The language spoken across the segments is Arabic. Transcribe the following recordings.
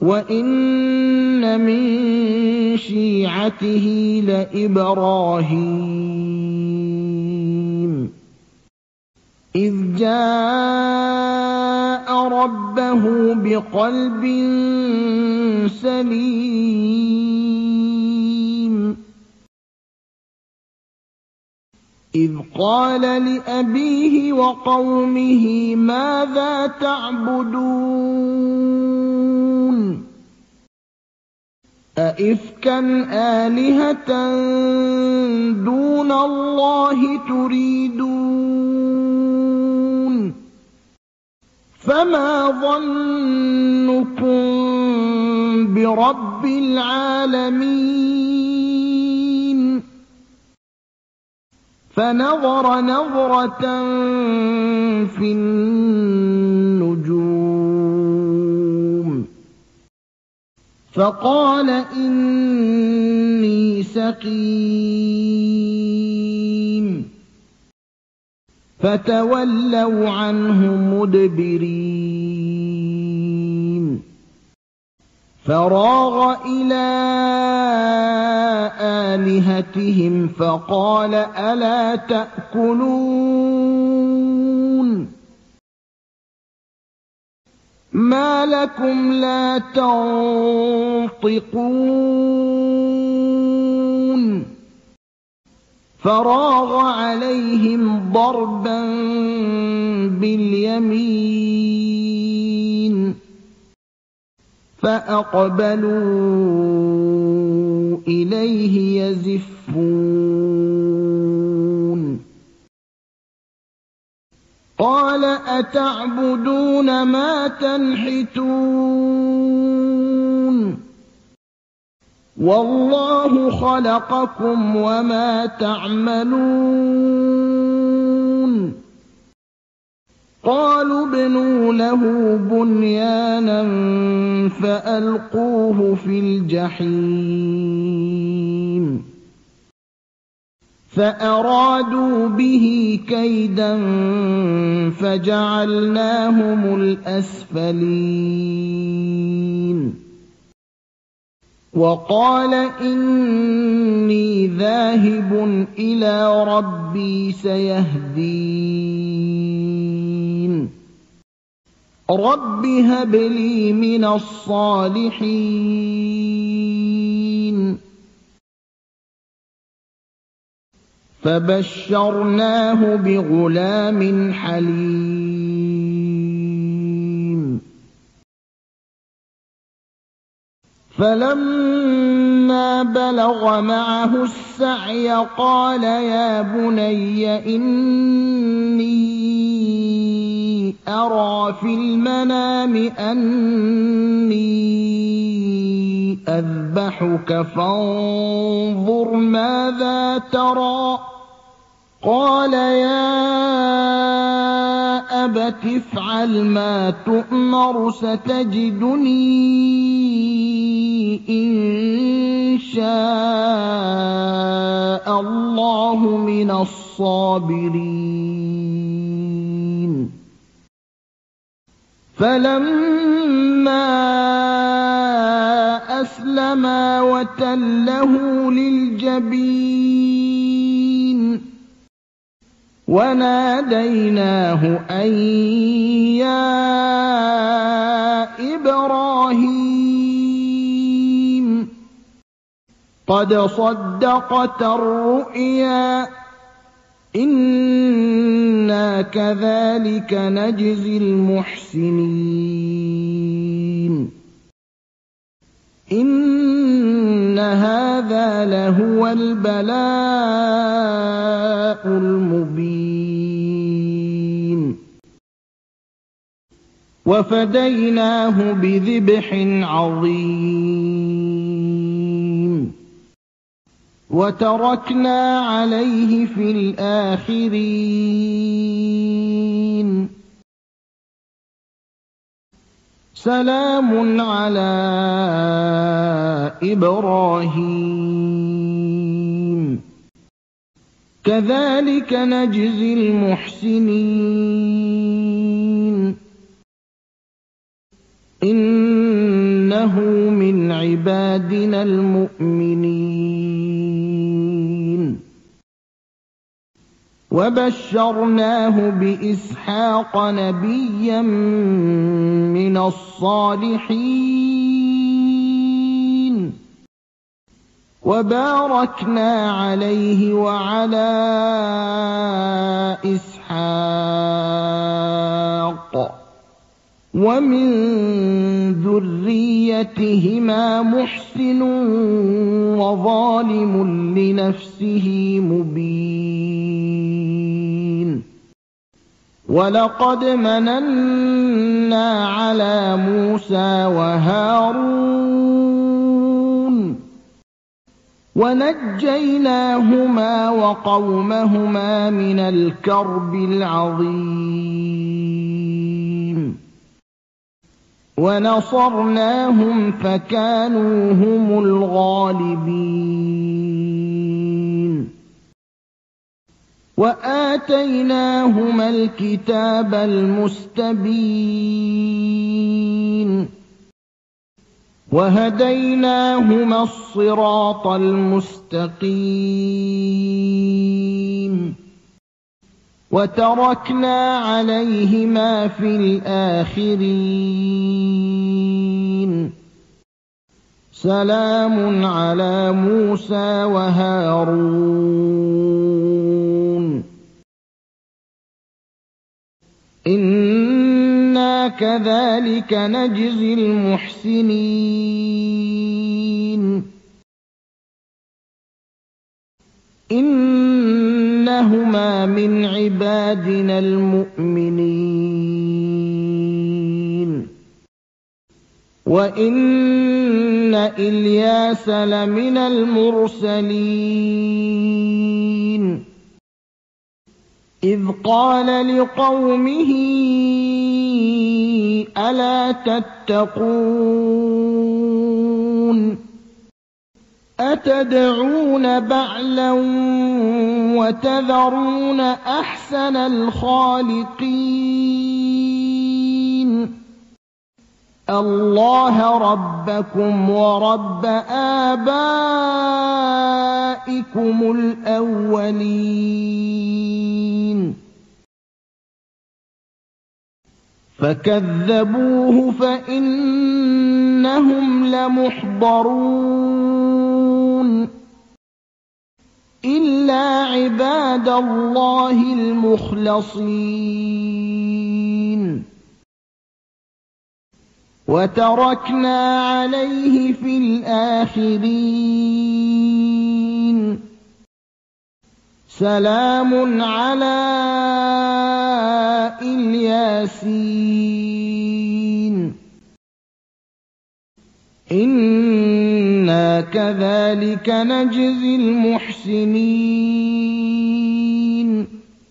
وَإِنَّ مِن شِيعَتِهِ لَإِبْرَاهِيمَ إِذْ جَاءَ رَبَّهُ بِقَلْبٍ سَلِيمٍ إِذْ قَالَ لِأَبِيهِ وَقَوْمِهِ مَاذَا تَعْبُدُونَ أَئِفْكًا آلِهَةً دُونَ اللَّهِ تُرِيدُونَ فَمَا ظَنُّكُم بِرَبِّ الْعَالَمِينَ فَنَظَرَ نَظْرَةً فِي النُّجُومِ فَقَالَ إِنِّي سَقِيمٌ فَتَوَلَّوْا عَنْهُ مُدْبِرِينَ فَرَاغَ إِلَىٰ آلِهَتِهِمْ فَقَالَ أَلَا تَأْكُلُونَ مَا لَكُمْ لَا تَنطِقُونَ فَرَاغَ عَلَيْهِمْ ضَرْبًا بِالْيَمِينِ فَأَقْبَلُوا إِلَيْهِ يَزِفُّونَ قَالَ أَتَعْبُدُونَ مَا تَنْحِتُونَ وَاللَّهُ خَلَقَكُمْ وَمَا تَعْمَلُونَ قَالُوا ابْنُوا لَهُ بُنْيَانًا فَأَلْقُوهُ فِي الْجَحِيمِ فَأَرَادُوا بِهِ كَيْدًا فَجَعَلْنَاهُمُ الْأَسْفَلِينَ وَقَالَ إِنِّي ذَاهِبٌ إِلَىٰ رَبِّي سَيَهْدِينِ رَبِّ هَبْ لِي مِنَ الصَّالِحِينَ فَبَشَّرْنَاهُ بِغُلَامٍ حَلِيمٍ فَلَمَّا بَلَغَ مَعَهُ السَّعْيَ قَالَ يَا بُنَيَّ إِنِّي أَرَىٰ فِي الْمَنَامِ أَنِّي أَذْبَحُكَ فَانظُرْ مَاذَا تَرَىٰ قَالَ يَا أَبَتِ افْعَلْ مَا تُؤْمَرُ سَتَجِدُنِي إِن شَاءَ اللَّهُ مِنَ الصَّابِرِينَ فَلَمَّا أَسْلَمَا وَتَلَّهُ لِلْجَبِينِ وَنَادَيْنَاهُ أَن يَا إِبْرَاهِيمُ قَدْ صَدَّقْتَ الرُّؤْيَا إِنَّا كَذَٰلِكَ نَجْزِي الْمُحْسِنِينَ إِنَّ هَٰذَا لَهُوَ الْبَلَاءُ الْمُبِينُ وَفَدَيْنَاهُ بِذِبْحٍ عَظِيمٍ وَتَرَكْنَا عَلَيْهِ فِي الْآخِرِينَ سَلَامٌ عَلَىٰ إِبْرَاهِيمَ كَذَٰلِكَ نَجْزِي الْمُحْسِنِينَ إِنَّهُ إِنَّهُ مِنْ عِبَادِنَا الْمُؤْمِنِينَ وَبَشَّرْنَاهُ بِإِسْحَاقَ نَبِيًّا مِنَ الصَّالِحِينَ وَبَارَكْنَا عَلَيْهِ وَعَلَىٰ إِسْحَاقَ وَمِن ذُرِّيَّتِهِمَا مُحْسِنٌ وَظَالِمٌ لِّنَفْسِهِ مُبِينٌ وَلَقَدْ مَنَنَّا عَلَىٰ مُوسَىٰ وَهَارُونَ وَنَجَّيْنَاهُمَا وَقَوْمَهُمَا مِنَ الْكَرْبِ الْعَظِيمِ وَنَصَرْنَاهُمْ فَكَانُوا هُمُ الْغَالِبِينَ وَآتَيْنَاهُمَا الْكِتَابَ الْمُسْتَبِينَ وَهَدَيْنَاهُمَا الصِّرَاطَ الْمُسْتَقِيمَ وَتَرَكْنَا عَلَيْهِمَا فِي الْآخِرِينَ سَلَامٌ عَلَىٰ مُوسَىٰ وَهَارُونَ إِنَّا كَذَٰلِكَ نَجْزِي الْمُحْسِنِينَ إِنَّهُمَا مِنْ عِبَادِنَا الْمُؤْمِنِينَ وَإِنَّ إِلْيَاسَ لَمِنَ الْمُرْسَلِينَ إِذْ قَالَ لِقَوْمِهِ أَلَا تَتَّقُونَ أَتَدْعُونَ بَعْلًا وَتَذَرُونَ أَحْسَنَ الْخَالِقِينَ اللَّهَ رَبَّكُمْ وَرَبَّ آبَائِكُمُ الْأَوَّلِينَ فَكَذَّبُوهُ فَإِنَّهُمْ لَمُحْضَرُونَ إِلَّا عِبَادَ اللَّهِ الْمُخْلَصِينَ وَتَرَكْنَا عَلَيْهِ فِي الْآخِرِينَ سَلَامٌ عَلَىٰ الْيَاسِينَ إِنَّا كَذَٰلِكَ نَجْزِي الْمُحْسِنِينَ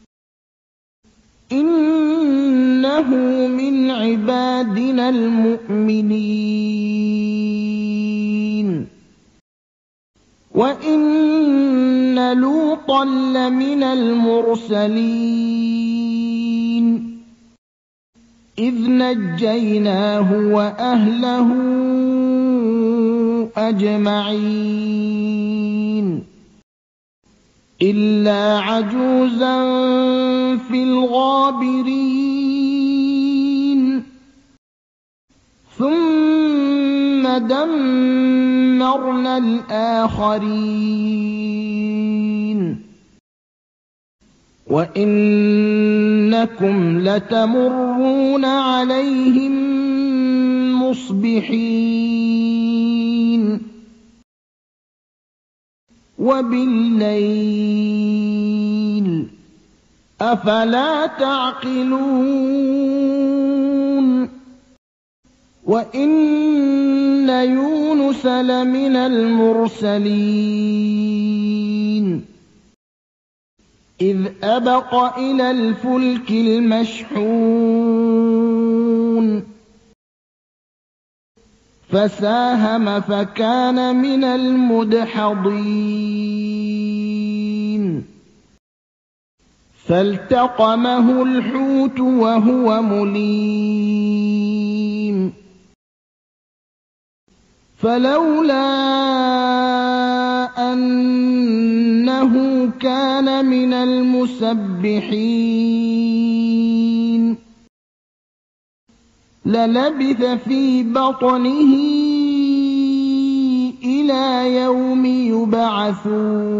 إِنَّهُ مِنْ عِبَادِنَا الْمُؤْمِنِينَ وَإِنَّ لُوطًا لَّمِنَ الْمُرْسَلِينَ إِذْ نَجَّيْنَاهُ وَأَهْلَهُ أَجْمَعِينَ إِلَّا عَجُوزًا فِي الْغَابِرِينَ ثُمَّ دَمَّرْنَا الْآخَرِينَ وَإِنَّكُمْ لَتَمُرُّونَ عَلَيْهِم مُّصْبِحِينَ وَبِاللَّيْلِ ۗ أَفَلَا تَعْقِلُونَ وَإِنَّ يُونُسَ لَمِنَ الْمُرْسَلِينَ إِذْ أَبَقَ إِلَى الْفُلْكِ الْمَشْحُونِ فَسَاهَمَ فَكَانَ مِنَ الْمُدْحَضِينَ فَالْتَقَمَهُ الْحُوتُ وَهُوَ مُلِيمٌ فلولا أنه كان من المسبحين للبث في بطنه إلى يوم يبعثون